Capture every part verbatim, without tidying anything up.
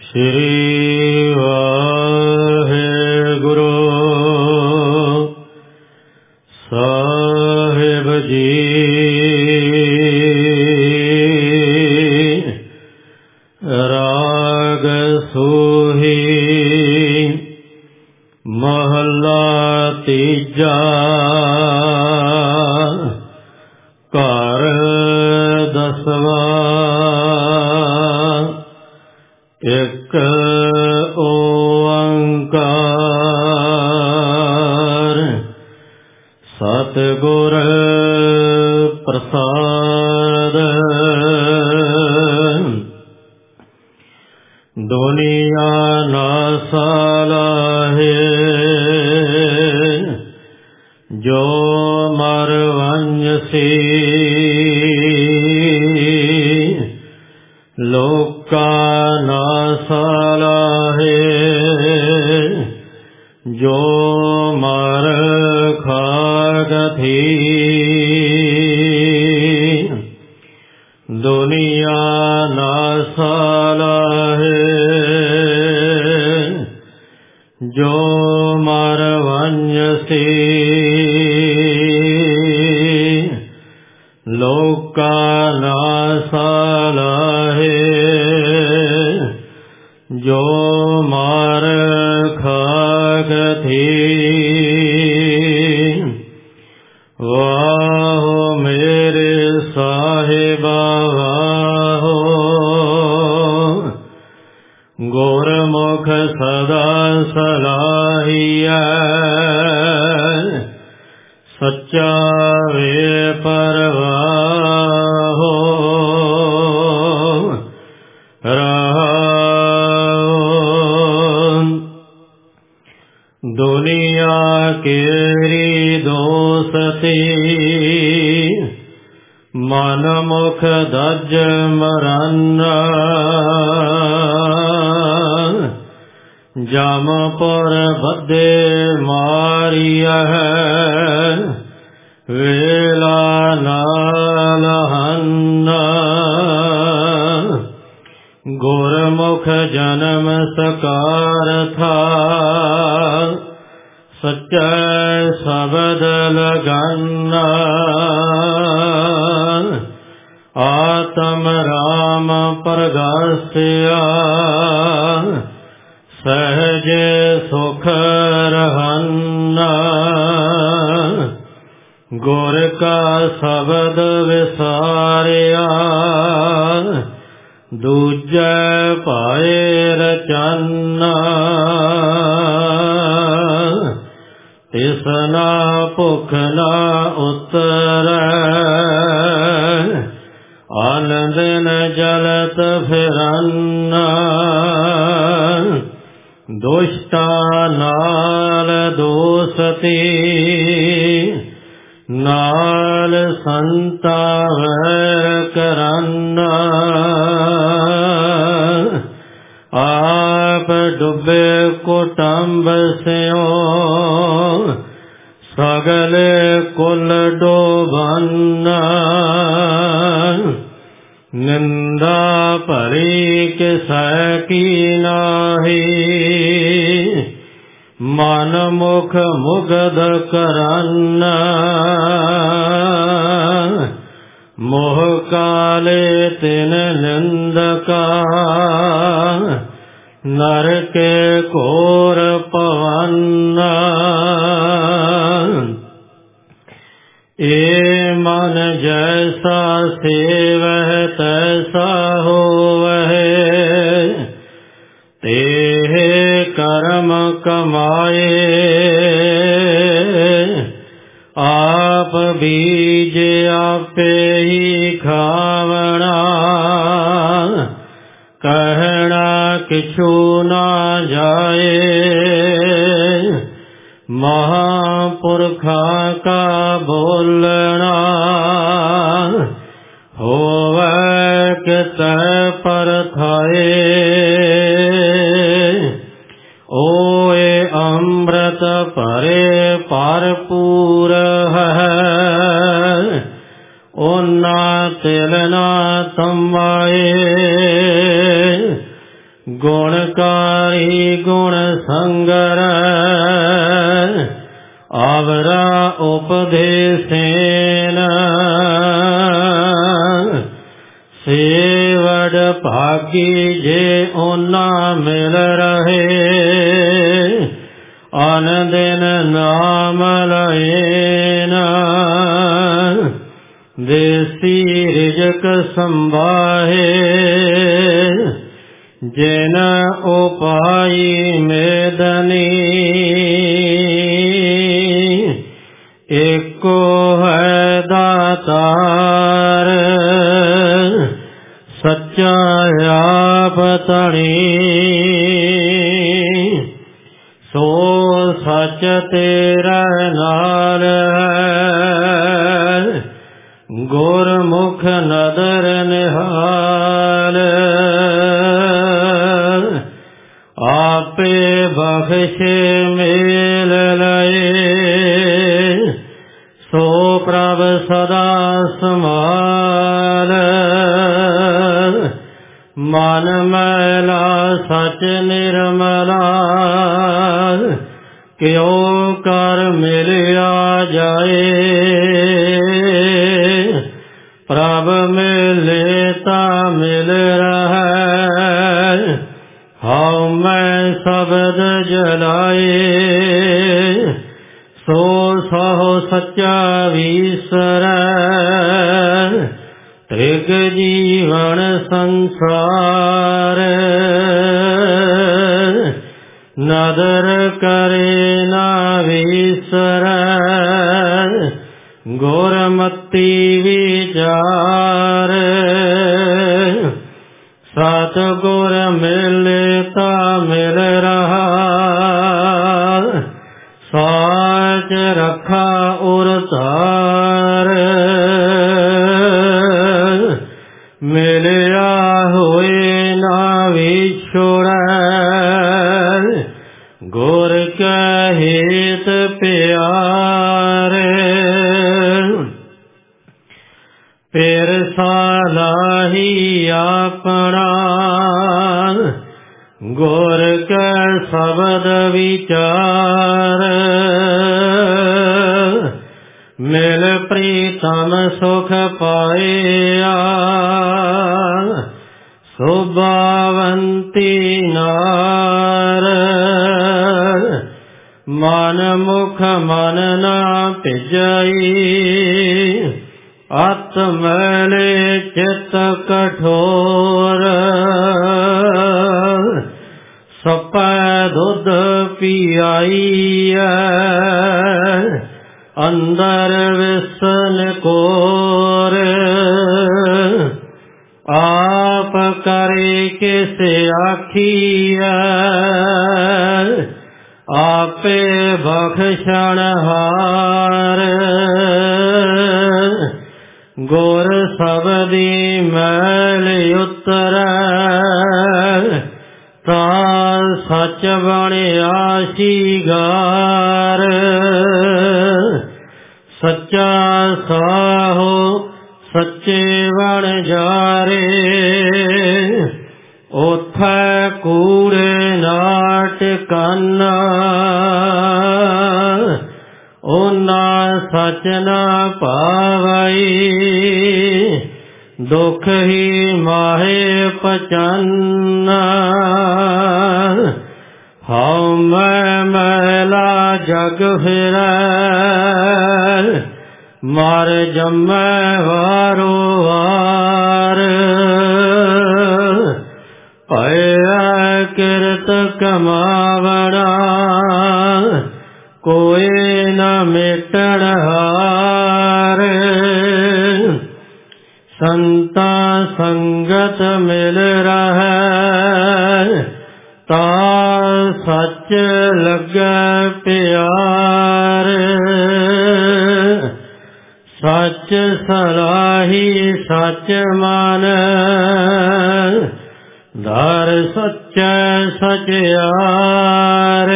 ਸ਼੍ਰੀ ਵਾਹਿਗੁਰੂ ਸਾਹਿਬ ਜੀ। ਰਾਗ ਸੂਹੀ ਮਹੱਲਾ ਤੀਜਾ। ਘਰ ਦਸਵਾਂ। ਇੱਕ ਓੰਕਾਰ ਸਤਿਗੁਰ ਪ੍ਰਸਾਦ। ਦੁਨੀਆ ਨਾਸਾ ਲਾਹੇ ਜੋ ਮਰ ਵੰਜਸੀ। ਲੋਕਾ ਨਾਸਾ ਲਾਹੇ ਜੋ ਮਰ ਖਾਗਥੀ। ਦੁਨੀਆ ਨਾਸਾ ਲਾਹੇ ਜੋ ਮਰ ਵੰਜਸੀ। ਲੋਕਾ ਨਾਸਾ ਲਾਹੇ ਜੋ ਮਰ ਖਾਗਥੀ। ਵਾਹੋ ਮੇਰੇ ਸਾਹਿਬਾ ਵਾਹੋ, ਗੁਰਮੁਖ ਸਦਾ ਸਲਾਹੀਐ। ਸੱਚਾ ਵੇ ਪਰਵਾਹੋ ਰਹਾਉ। ਦੁਨੀਆ ਕੇਰੀ ਦੋਸਤੀ, ਮਨ ਮੁਖ ਦਜ ਮਰਾਨਾ। ਜਮਪੁਰ ਬੱਧੇ ਮਾਰੀਐ, ਵੇਲਾ ਨਾਲ ਹੰਨਾ। ਗੁਰਮੁਖ ਜਨਮ ਸਕਾਰਥਾ, ਸੱਚੈ ਸ਼ਬਦ ਲਗਾਨਾ। ਆਤਮ ਰਾਮ ਪ੍ਰਗਾਸਿਆ, ਸਹਿਜ ਸੁਖ ਰਹਾਨਾ। ਗੁਰ ਕਾ ਸ਼ਬਦ ਵਿਸਾਰਿਆ, ਦੂਜੈ ਪਾਏ ਰਚਨਾ। ਤਿਸਨਾ ਭੁਖ ਨਾ ਉਤਰੈ, ਆਨ ਦਿਨ ਜਲਤ ਫਿਰਨਾ। ਦੁਸ਼ਟਾ ਨਾਲ ਦੋਸਤੀ, ਨਾਲ ਸੰਤਾ ਵੈਰ ਕਰਨਾ। ਆਪ ਡੁੱਬੇ ਕੁਟੰਬ ਸਿਓ, ਸਗਲੇ ਕੁਲ ਡੋਬਨਾ। ਨਿੰਦਾ ਭਰੀ ਕਿਸੈ ਕੀ ਨਾਹੀ, ਮਨ ਮੁਖ ਮੁਗਧ ਕਰਨਾ। ਮੋਹ ਕਾਲੇ ਤਿਨ ਨਿੰਦਕਾ, ਨਰਕੇ ਘੋਰ ਪਵਨਾ। ਏ ਮਨ ਜੈਸਾ ਸੇਵਹਿ ਤੈਸਾ ਹੋਵਹਿ, ਤੇਹ ਕਰਮ ਕਮਾਏ। ਆਪ ਬੀਜ ਆਪੇ ਹੀ ਖਾਵਣਾ, ਕਹਿਣਾ ਕਿਛੂ ਨਾ ਜਾਏ। ਮਹਾਂਪੁਰਖਾਂ ਕਾ ਬੋਲਣਾ, ਹੋਵੈ ਕਿਤੈ ਪਰਥਾਏ। ਓਏ ਅੰਮ੍ਰਿਤ ਭਰੇ ਭਰਪੂਰ ਹੈ, ਓ ਨਾ ਤਿਲ ਨਾ ਤਮਾਏ ਗੁਣਕਾਰੀ ਗੁਣ ਸੰਗਰ ਆਵਰਾ ਉਪਦੇਸੇਨ ਸੇਵੜ ਭਾਗੀ ਜੇ ਓਨਾ ਮਿਲ ਰਹੇ ਅਨ ਦਿਨ ਨਾਮ ਲਏਨ ਦੇਸੀ ਰਿਜਕ ਸੰਭਾਹੇ ਜਿਨ ਉਪਾਈ ਮੇਦਨੀ ਏਕੋ ਹੈ ਦਾਤਾਰ ਸੱਚਾ ਆਪ ਧਣੀ ਸੋ ਸੱਚ ਤੇਰਾ ਨਾਲ ਹੈ ਗੁਰਮੁਖ ਨਦਰ ਨਿਹਾਲ ਆਪੇ ਬਖਸ਼ੇ ਮੇਲ ਲਏ ਸੋ ਪ੍ਰਭ ਸਦਾ ਸਮਾਲ ਮਨ ਮੈਲਾ ਸਚ ਨਿਰਮਲਾ ਕਿਉ ਕਰ ਮਿਲਿਆ ਜਾਏ ਪ੍ਰਭ ਮਿਲੇ ਤਾਂ ਮਿਲ ਰਹੈ ਹਉ ਮੈਂ ਸ਼ਬਦ ਜਲਾਏ ਸੋ ਸਹੁ ਸੱਚਾ ਵੀਸਰੈ ਤ੍ਰਿਗ ਜੀਵਨ ਸੰਸਾਰ ਨਦਰ ਕਰੇ ਨਾ ਵੀਸਰੈ ਗੁਰਮਤੀ ਵਿਚਾਰ ਸਤਿਗੁਰ ਮਿਲੇ ਤਾਂ ਮਿਲ ਰਹਾ ਸਾਚ ਰੱਖਾ ਉਰ ਧਾਰ ਮਿਲਿਆ ਹੋਏ ਨਾ ਵਿਛੋੜੈ ਗੁਰ ਕੈ ਹੇਤ ਪਿਆਰ ਫਿਰ ਸਾਲਾਹੀ ਆਪਣਾ ਗੁਰ ਕੈ ਸ਼ਬਦ ਵਿਚਾਰ ਮਿਲ ਪ੍ਰੀਤਮ ਸੁਖ ਪਾਇਆ ਸੁਭਾਵੰਤੀ ਨਾਰ ਮਨ ਮੁਖ ਮਨ ਨਾ ਭਿਜਈ ਆਤਮਲੇ ਚਿਤ ਕਠੋਰ ਸਪੈ ਦੁੱਧ ਪੀਆਈਐ ਅੰਦਰ ਵਿਸਨ ਕੋਰ ਆਪ ਕਰੇ ਕਿਸ ਆਖੀਐ ਆਪੇ ਬਖਸ਼ਣਹਾਰ ਗੁਰ ਸਬਦੀ ਮੈਲ ਉਤਰੈ ਤਾਂ ਸੱਚ ਬਣਿਆ ਸ਼ਿੰਗਾਰ ਸੱਚਾ ਸਾਹੋ ਸੱਚੇ ਬਣ ਜਾਰੇ ਉਥੈ ਕੂੜੇ ਨਾਟ ਕੰਨਾ ਓਨਾ ਸਚ ਨਾ ਪਾਵਈ ਦੁਖ ਹੀ ਮਾਹੇ ਪਚੰਨਾ ਹਉ ਮੈਂ ਮੈਲਾ ਜਗ ਫਿਰੈ ਮਰ ਜੰਮੈ ਵਾਰੋ ਵਾਰ ਭਇਆ ਕਿਰਤ ਕਮਾਵਣਾ ਕੋਈ ਨ ਮਿਟਣ ਹਾਰ ਸੰਤਾ ਸੰਗਤ ਮਿਲ ਰਹੈ ਤਾ ਸੱਚ ਲੱਗੈ ਪਿਆਰ ਸੱਚ ਸਲਾਹੀ ਸੱਚ ਮਨ ਧਰ ਸੱਚੈ ਸਚਿਆਰ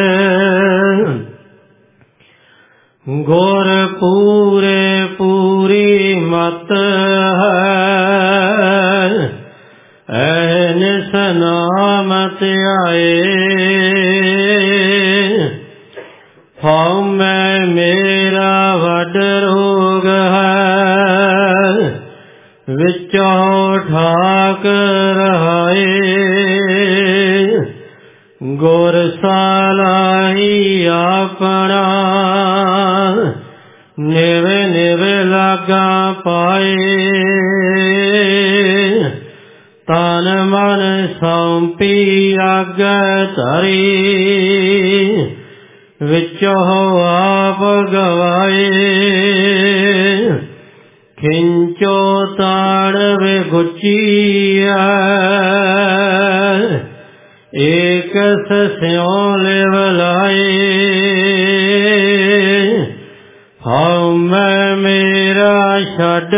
ਗੁਰ ਪੂਰੇ ਪੂਰੀ ਮਤ ਹੈ ਐਨ ਜਿਸ ਨਾਮ ਧਿਆਏ ਹਉ ਮੈਂ ਮੇਰਾ ਵੱਡ ਰੋਗ ਹੈ ਵਿੱਚੋਂ ਠਾਕ ਰਹਾਏ ਗੁਰ ਸਲਾਹੀ ਆਪਣਾ ਨਿਵ ਨਿਵ ਲਾਗਾ ਪਾਏ ਤਨ ਮਨ ਸੌਂਪੀ ਆਗੇ ਧਰੀ ਵਿੱਚੋਂ ਆਪ ਗਵਾਏ ਖਿੰਚੋ ਤਾੜ ਵੇ ਗੁਚੀਆ ਏਕ ਸਿਉ ਲਿਵ ਲਾਏ ਹਉ ਮੈਂ ਮੇਰਾ ਛੱਡ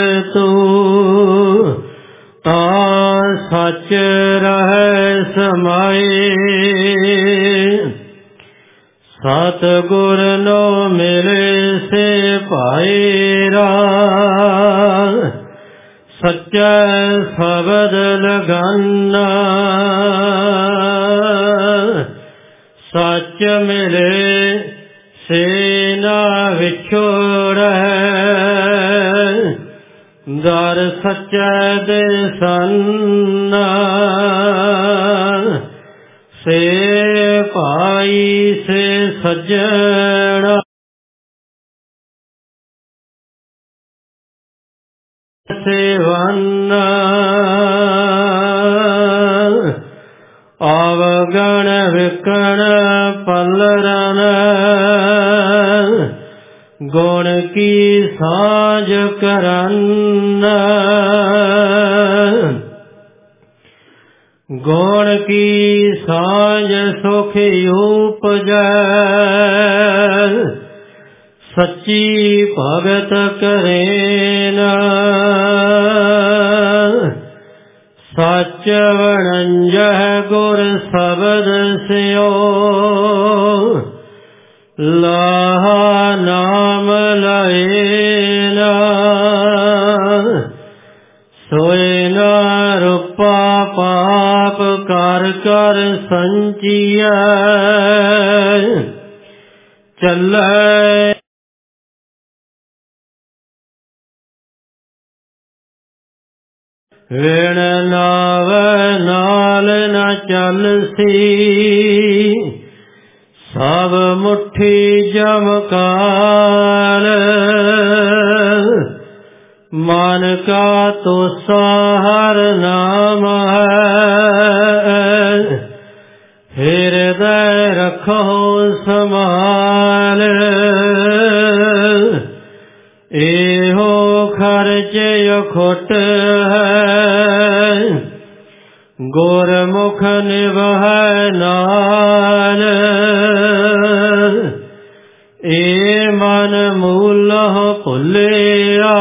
ਤੂੰ ਤਾ ਸੱਚ ਰਹਿ ਸਮਾਏ ਸਤਿਗੁਰ ਨੋ ਮਿਲੇ ਸੇ ਭਾਇਰਾ ਸੱਚਾ ਸ਼ਬਦ ਲਗਾਨਾ ਸੱਚ ਮਿਲੇ ਸੇ ਨਾ ਵਿਛੋੜੈ ਦਰ ਸੱਚਾ ਦੇ ਸੰਨਾ ਸੇ ਭਾਈ ਸੇ ਸੱਜਣਾ ਸੇਵਨ ਆਵਗਣ ਵਿਕਣ ਪਲਰਨ ਗੁਣ ਕੀ ਸਾਜ ਕਰਨ ਗੁਣ ਕੀ ਸਾਜ ਸੁਖ ਉਪਜੈ ਸੱਚੀ ਭਗਤ ਕਰੇਨ ਸੱਚ ਵਣੰਜਹਿ ਗੁਰ ਸ਼ਬਦ ਸਿਓ ਲਾਹਾ ਨਾਮ ਲਏਨ ਸੋਏ ਨਾ ਰੂਪਾ ਪਾਪ ਕਰ ਕਰ ਸੰਚੀਐ ਚੱਲੈ ਵੇਣ ਨਾਵੈ ਨਾਲ ਨ ਚੱਲਸੀ ਸਭ ਮੁਠੀ ਜਮਕਾਲ ਮਨ ਕਾ ਤੋਸਾ ਹਰ ਨਾਮ ਹੈ ਹਿਰਦੈ ਰਖੋ ਸਮਾਲ ਇਹੋ ਖਰਚ ਅਖੁੱਟ ਹੈ ਗੁਰਮੁਖ ਨਿਭੈ ਨਾਲ ਏ ਮਨ ਮੂਲਹੁ ਭੁੱਲਿਆ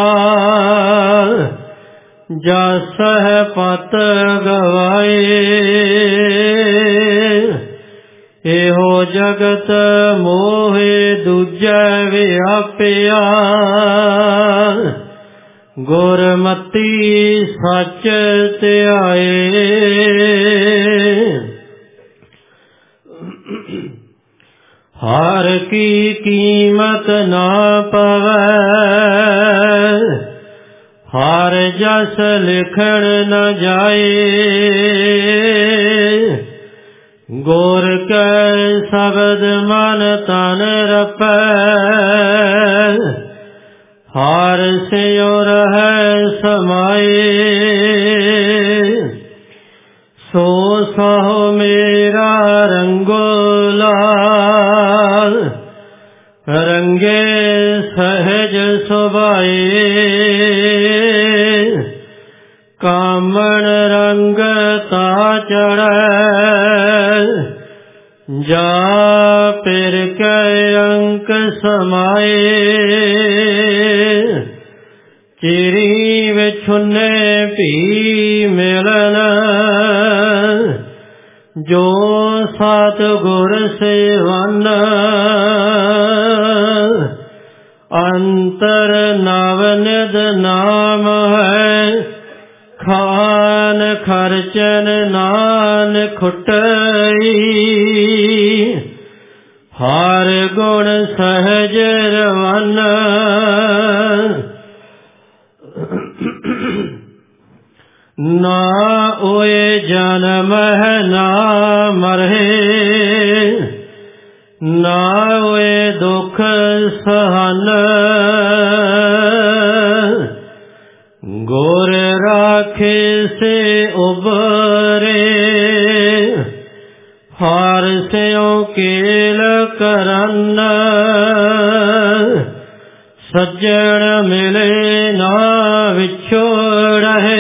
ਜਸ ਹੈ ਪਤ ਗਵਾਏ ਇਹੋ ਜਗਤ ਮੋਹਿ ਦੂਜੈ ਵਿਆਪਿਆ ਗੁਰਮਤੀ ਸੱਚ ਧਿਆਏ ਹਰ ਕੀ ਕੀਮਤ ਨਾ ਪਵੈ ਹਰ ਜਸ ਲਿਖਣ ਨ ਜਾਏ ਗੁਰ ਕੈ ਸ਼ਬਦ ਮਨ ਤਨ ਰਪੈ ਹਰ ਸਿਉ ਰਹਿ ਸਮਾਏ ਸੋ ਸਹੁ ਮੇਰਾ ਰੰਗੋਲਾ ਰੰਗੇ ਸਹਿਜ ਸੁਭਾਏ ਕਾਮਣ ਰੰਗ ਤਾ ਚੜੈ ਜਾ ਪਿਰ ਕੈ ਅੰਕ ਸਮਾਏ ਚਿਰੀ ਵਿਛੁਨੇ ਭੀ ਮਿਲਨ ਜੋ ਸਤਿਗੁਰ ਸੇਵਨ ਅੰਤਰ ਨਵ ਨਿਧ ਨਾਮ ਹੈ ਖਾਲ ਦਾਨ ਖਰਚਨ ਨਾਨ ਖੁਟਈ ਹਰ ਗੁਣ ਸਹਜ ਰਵਨ ਨਾ ਓਏ ਜਨਮ ਨਾ ਮਰਹਿ ਨਾ ਓਏ ਦੁਖ ਸਹਨ ਗੁਰ ਰਾਖੇ ਸੇ ਉਬਰੇ ਹਰ ਸਿਉ ਕੇਲ ਕਰਨ ਸੱਜਣ ਮਿਲੇ ਨਾ ਵਿਛੋੜਹਿ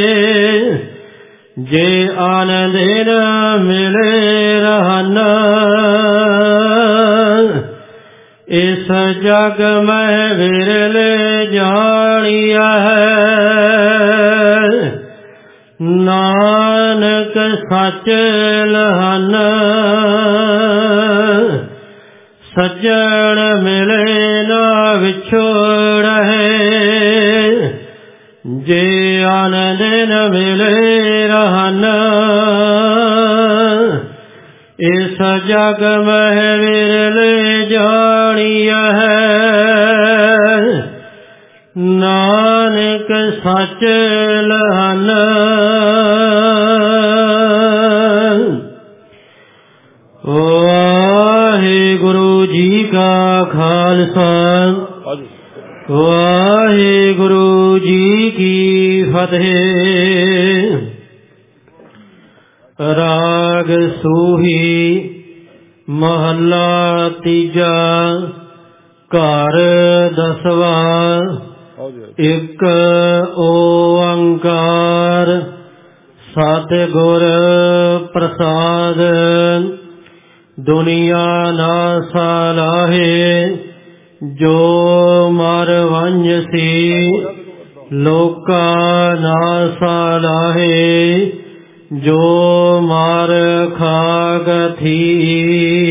ਜੇ ਆਨੰਦ ਨ ਮਿਲੇ ਰਹਨ ਇਸ ਜਗ ਮੈਂ ਵਿਰਲੇ ਜਾਣੀਆ ਨਾਨਕ ਸੱਚ ਲਹਨ ਸੱਜਣ ਮਿਲੇ ਨਾ ਵਿਛੋੜਹਿ ਜੇ ਆਨੰਦ ਨ ਮਿਲੇ ਰਹਨ ਇਸ ਜਗ ਮਹਿ ਵਿਰਲੇ ਜਾਣੀਆ ਨਾਨਕ ਸੱਚ ਲਹਨ ਵਾਹਿਗੁਰੂ ਜੀ ਕਾ ਖਾਲਸਾ ਵਾਹਿਗੁਰੂ ਜੀ ਕੀ ਫਤਿਹ। ਰਾਗ ਸੂਹੀ ਮਹੱਲਾ ਤੀਜਾ ਘਰ ਦਸਵਾਂ ਇੱਕ ਓੰਕਾਰ ਸਤਿਗੁਰ ਪ੍ਰਸਾਦ ਦੁਨੀਆ ਨਾ ਸਲਾਹੇ ਜੋ ਮਰ ਵੰਝਸੀ ਲੋਕਾ ਨਾ ਸਲਾਹੇ ਜੋ ਮਾਰ ਖਾਗ ਥੀ